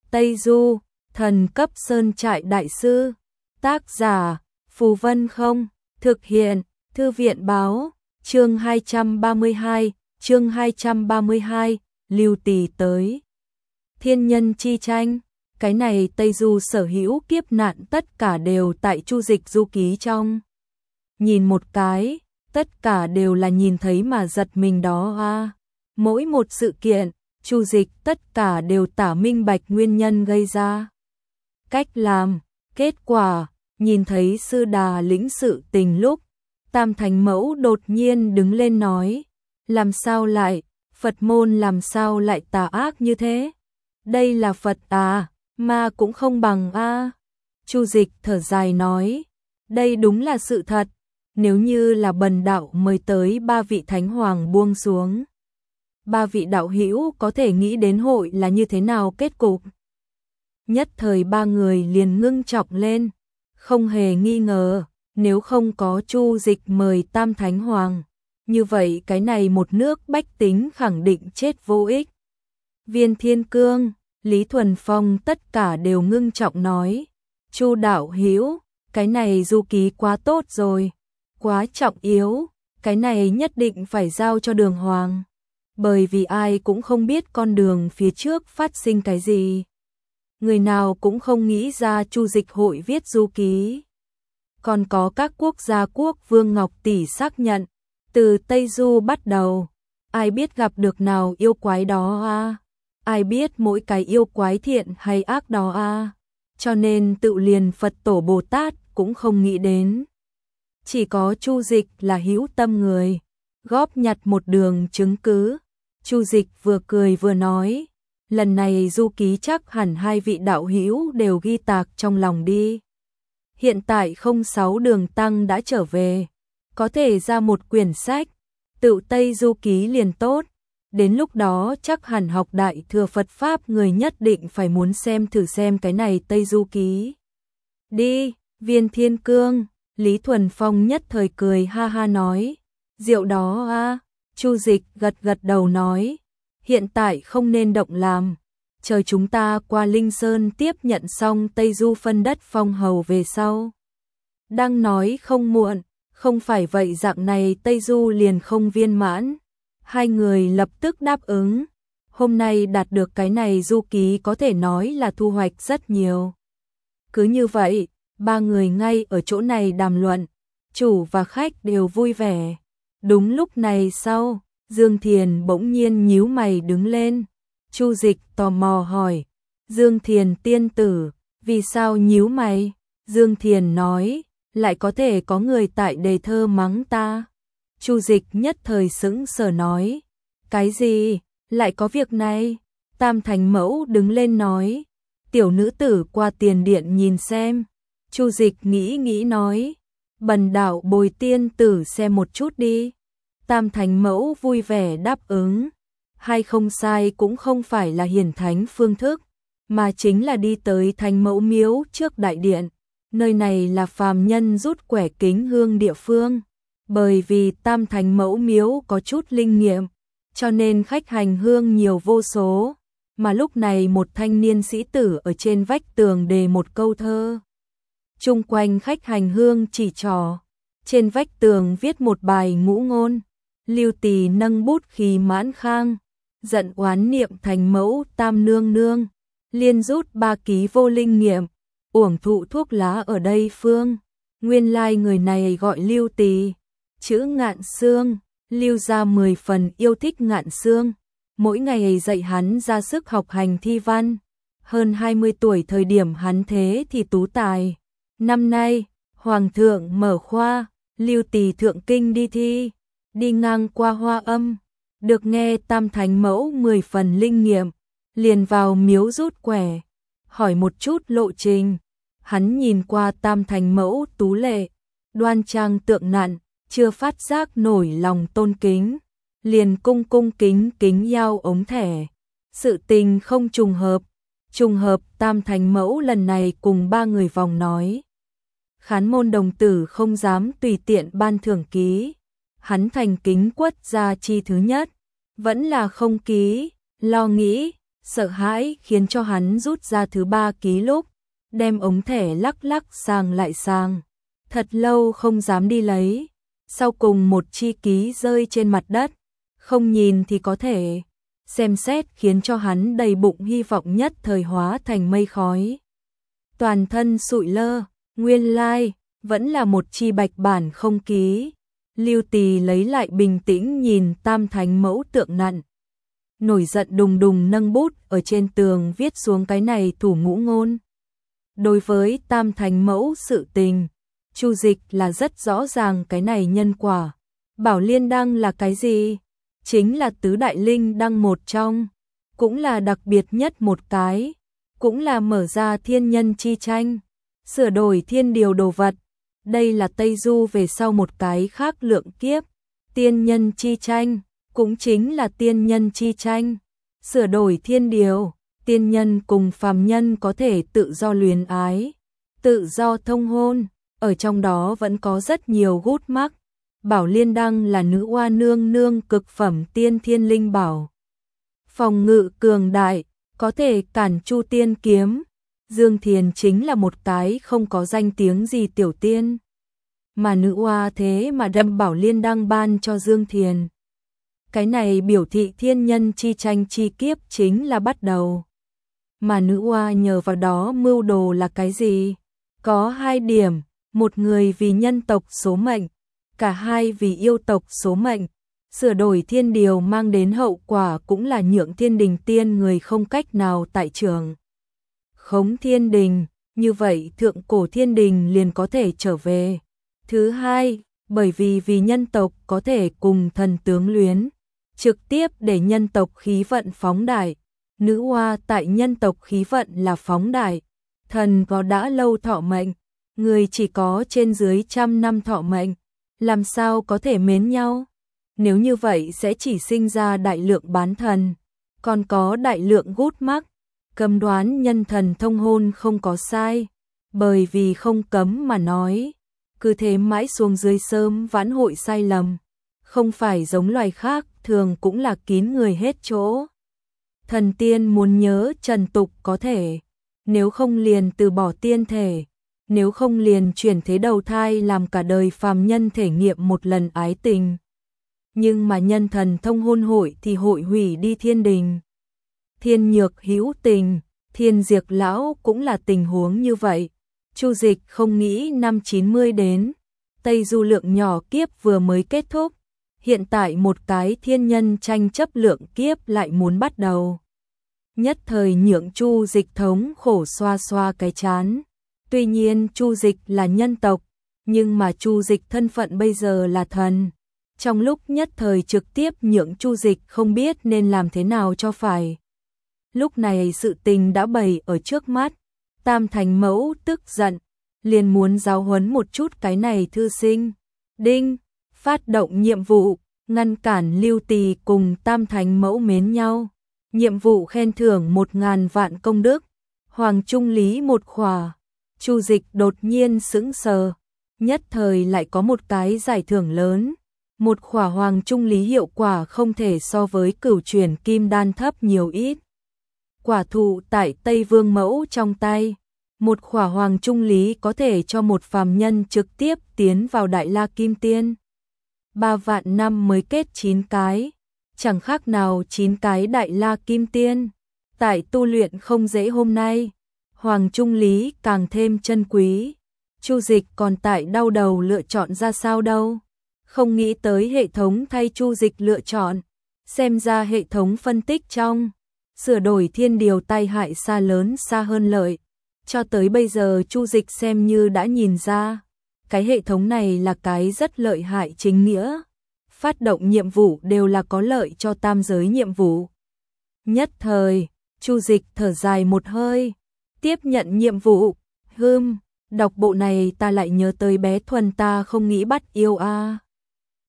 Tây Du, thần cấp sơn trại đại sư. Tác giả, Phù Vân Không. Thực hiện, Thư viện báo. Chương 232, Lưu Tỳ tới. Thiên nhân chi tranh. Cái này Tây Du sở hữu kiếp nạn tất cả đều tại Chu Dịch du ký trong. Nhìn một cái, tất cả đều là nhìn thấy mà giật mình đó a. Mỗi một sự kiện, Chu Dịch tất cả đều tả minh bạch nguyên nhân gây ra. Cách làm, kết quả, nhìn thấy sư đà lĩnh sự tình lúc, Tam Thánh Mẫu đột nhiên đứng lên nói, làm sao lại, Phật môn làm sao lại tà ác như thế? Đây là Phật à, mà cũng không bằng a. Chu Dịch thở dài nói, đây đúng là sự thật, nếu như là bần đạo mời tới 3 vị thánh hoàng buông xuống. 3 vị đạo hữu có thể nghĩ đến hội là như thế nào kết cục. Nhất thời 3 người liền ngưng trọng lên, không hề nghi ngờ, nếu không có Chu Dịch mời Tam Thánh Hoàng, như vậy cái này một nước bách tính khẳng định chết vô ích. Viên Thiên Cương, Lý Thuần Phong tất cả đều ngưng trọng nói, Chu đạo hữu, cái này du ký quá tốt rồi, quá trọng yếu, cái này nhất định phải giao cho Đường Hoàng, bởi vì ai cũng không biết con đường phía trước phát sinh cái gì. Người nào cũng không nghĩ ra Chu Dịch hội viết du ký. Còn có các quốc gia quốc vương Ngọc Tỷ xác nhận, từ Tây Du bắt đầu, ai biết gặp được nào yêu quái đó a, ai biết mỗi cái yêu quái thiện hay ác đó a, cho nên tự liền Phật Tổ Bồ Tát cũng không nghĩ đến. Chỉ có Chu Dịch là hữu tâm người, góp nhặt một đường chứng cứ. Chu Dịch vừa cười vừa nói, lần này du ký chắc hẳn 2 vị đạo hữu đều ghi tạc trong lòng đi. Hiện tại 06 Đường Tăng đã trở về, có thể ra một quyển sách, tự Tây du ký liền tốt. Đến lúc đó chắc hẳn học Đại Thừa Phật Pháp người nhất định phải muốn xem thử xem cái này Tây du ký. Đi, Viên Thiên Cương, Lý Thuần Phong nhất thời cười ha ha nói, rượu đó a. Chu Dịch gật gật đầu nói, hiện tại không nên động làm, chờ chúng ta qua Linh Sơn tiếp nhận xong Tây Du phân đất phong hầu về sau. Đang nói không muộn, không phải vậy dạng này Tây Du liền không viên mãn. 2 người lập tức đáp ứng, hôm nay đạt được cái này du ký có thể nói là thu hoạch rất nhiều. Cứ như vậy, 3 người ngay ở chỗ này đàm luận, chủ và khách đều vui vẻ. Đúng lúc này sau, Dương Thiền bỗng nhiên nhíu mày đứng lên. Chu Dịch tò mò hỏi, Dương Thiền tiên tử, vì sao nhíu mày? Dương Thiền nói, lại có thể có người tại đề thơ mắng ta. Chu Dịch nhất thời sững sờ nói, cái gì, lại có việc này? Tam Thành Mẫu đứng lên nói, tiểu nữ tử qua tiền điện nhìn xem. Chu Dịch nghĩ nói, bần đạo bồi tiên tử xem một chút đi. Tam Thành Mẫu vui vẻ đáp ứng, hay không sai cũng không phải là hiển thánh phương thức, mà chính là đi tới Thành Mẫu miếu trước đại điện. Nơi này là phàm nhân rút quẻ kính hương địa phương, bởi vì Tam Thành Mẫu miếu có chút linh nghiệm, cho nên khách hành hương nhiều vô số. Mà lúc này một thanh niên sĩ tử ở trên vách tường đề một câu thơ. Chung quanh khách hành hương chỉ trò, trên vách tường viết một bài ngũ ngôn. Lưu Tỳ nâng bút khí mãn khang, giận oán niệm Thành Mẫu Tam nương nương, liên rút 3 ký vô linh nghiệm, uổng thụ thuốc lá ở đây phương. Nguyên lai người này gọi Lưu Tỳ, chữ Ngạn Xương. Lưu gia 10 phần yêu thích Ngạn Xương, mỗi ngày dạy hắn ra sức học hành thi văn. Hơn 20 tuổi thời điểm hắn thế thì tú tài. Năm nay, Hoàng thượng mở khoa, Lưu Tỳ thượng kinh đi thi. Đi ngang qua Hoa Âm, được nghe Tam Thánh Mẫu 10 phần linh nghiệm, liền vào miếu rút quẻ, hỏi một chút lộ trình. Hắn nhìn qua Tam Thánh Mẫu tú lệ, đoan trang tượng nặn, chưa phát giác nổi lòng tôn kính, liền cung kính giao ống thẻ. Sự tình không trùng hợp Tam Thánh Mẫu lần này cùng 3 người vòng nói. Khán môn đồng tử không dám tùy tiện ban thưởng ký. Hắn thành kính quất ra chi thứ nhất, vẫn là không ký, lo nghĩ, sợ hãi khiến cho hắn rút ra thứ 3 ký lúc, đem ống thẻ lắc lắc sang lại sang, thật lâu không dám đi lấy. Sau cùng một chi ký rơi trên mặt đất, không nhìn thì có thể xem xét, khiến cho hắn đầy bụng hy vọng nhất thời hóa thành mây khói. Toàn thân sụi lơ, nguyên lai vẫn là một chi bạch bản không ký. Lưu Tỳ lấy lại bình tĩnh nhìn Tam Thánh Mẫu tượng nặn, nổi giận đùng đùng nâng bút ở trên tường viết xuống cái này thủ ngũ ngôn. Đối với Tam Thánh Mẫu sự tình, Chu Dịch là rất rõ ràng cái này nhân quả. Bảo Liên Đăng là cái gì? Chính là tứ đại linh đăng một trong, cũng là đặc biệt nhất một cái, cũng là mở ra thiên nhân chi tranh, sửa đổi thiên điều đồ vật. Đây là Tây Du về sau một cái khác lượng kiếp, tiên nhân chi tranh, cũng chính là tiên nhân chi tranh, sửa đổi thiên điều, tiên nhân cùng phàm nhân có thể tự do luyến ái, tự do thông hôn, ở trong đó vẫn có rất nhiều gút mắc. Bảo Liên Đăng là nữ oa nương nương cực phẩm tiên thiên linh bảo, phòng ngự cường đại, có thể cản Chu Tiên kiếm. Dương Thiền chính là một cái không có danh tiếng gì tiểu tiên, mà nữ oa thế mà đem Bảo Liên Đăng ban cho Dương Thiền. Cái này biểu thị thiên nhân chi tranh chi kiếp chính là bắt đầu. Mà nữ oa nhờ vào đó mưu đồ là cái gì? Có 2 điểm, một người vì nhân tộc số mệnh, cả hai vì yêu tộc số mệnh. Sửa đổi thiên điều mang đến hậu quả cũng là nhượng thiên đình tiên người không cách nào tại trường khống thiên đình, như vậy thượng cổ thiên đình liền có thể trở về. Thứ hai, bởi vì nhân tộc có thể cùng thần tướng luyến, trực tiếp để nhân tộc khí vận phóng đại. Nữ oa tại nhân tộc khí vận là phóng đại, thần có đã lâu thọ mệnh, người chỉ có trên dưới 100 năm thọ mệnh, làm sao có thể mến nhau? Nếu như vậy sẽ chỉ sinh ra đại lượng bán thần, còn có đại lượng gút mắc. Cấm đoán nhân thần thông hôn không có sai, bởi vì không cấm mà nói, cứ thế mãi xuống dưới sớm vãn hội sai lầm, không phải giống loài khác, thường cũng là kín người hết chỗ. Thần tiên muốn nhớ trần tục có thể, nếu không liền từ bỏ tiên thể, nếu không liền chuyển thế đầu thai làm cả đời phàm nhân thể nghiệm một lần ái tình. Nhưng mà nhân thần thông hôn hội thì hội hủy đi thiên đình. Thiên Nhược hữu tình, Thiên Diệp lão cũng là tình huống như vậy. Chu Dịch không nghĩ năm 90 đến, Tây Du lượng nhỏ kiếp vừa mới kết thúc, hiện tại một cái thiên nhân tranh chấp lượng kiếp lại muốn bắt đầu. Nhất thời nhượng Chu Dịch thống khổ xoa xoa cái chán. Tuy nhiên Chu Dịch là nhân tộc, nhưng mà Chu Dịch thân phận bây giờ là thần. Trong lúc nhất thời trực tiếp nhượng Chu Dịch không biết nên làm thế nào cho phải. Lúc này sự tình đã bày ở trước mắt, Tam Thánh Mẫu tức giận, liền muốn giáo huấn một chút cái này thư sinh. Đinh, phát động nhiệm vụ, ngăn cản Lưu Tỳ cùng Tam Thánh Mẫu mến nhau. Nhiệm vụ khen thưởng 1000 vạn công đức, Hoàng Trung Lý một khỏa. Chu Dịch đột nhiên sững sờ, nhất thời lại có một cái giải thưởng lớn. Một khỏa Hoàng Trung Lý hiệu quả không thể so với cửu chuyển kim đan thấp nhiều ít. Quả thụ tại Tây Vương Mẫu trong tay, một khỏa Hoàng Trung Lý có thể cho một phàm nhân trực tiếp tiến vào Đại La Kim Tiên. 3 vạn năm mới kết 9 cái, chẳng khác nào 9 cái Đại La Kim Tiên. Tại tu luyện không dễ hôm nay, Hoàng Trung Lý càng thêm chân quý. Chu Dịch còn tại đau đầu lựa chọn ra sao đâu. Không nghĩ tới hệ thống thay Chu Dịch lựa chọn, xem ra hệ thống phân tích trong sửa đổi thiên điều tai hại xa lớn xa hơn lợi. Cho tới bây giờ Chu Dịch xem như đã nhìn ra, cái hệ thống này là cái rất lợi hại chính nghĩa. Phát động nhiệm vụ đều là có lợi cho tam giới nhiệm vụ. Nhất thời, Chu Dịch thở dài một hơi, tiếp nhận nhiệm vụ. Đọc bộ này ta lại nhớ tới bé Thuần ta không nghĩ bắt yêu a.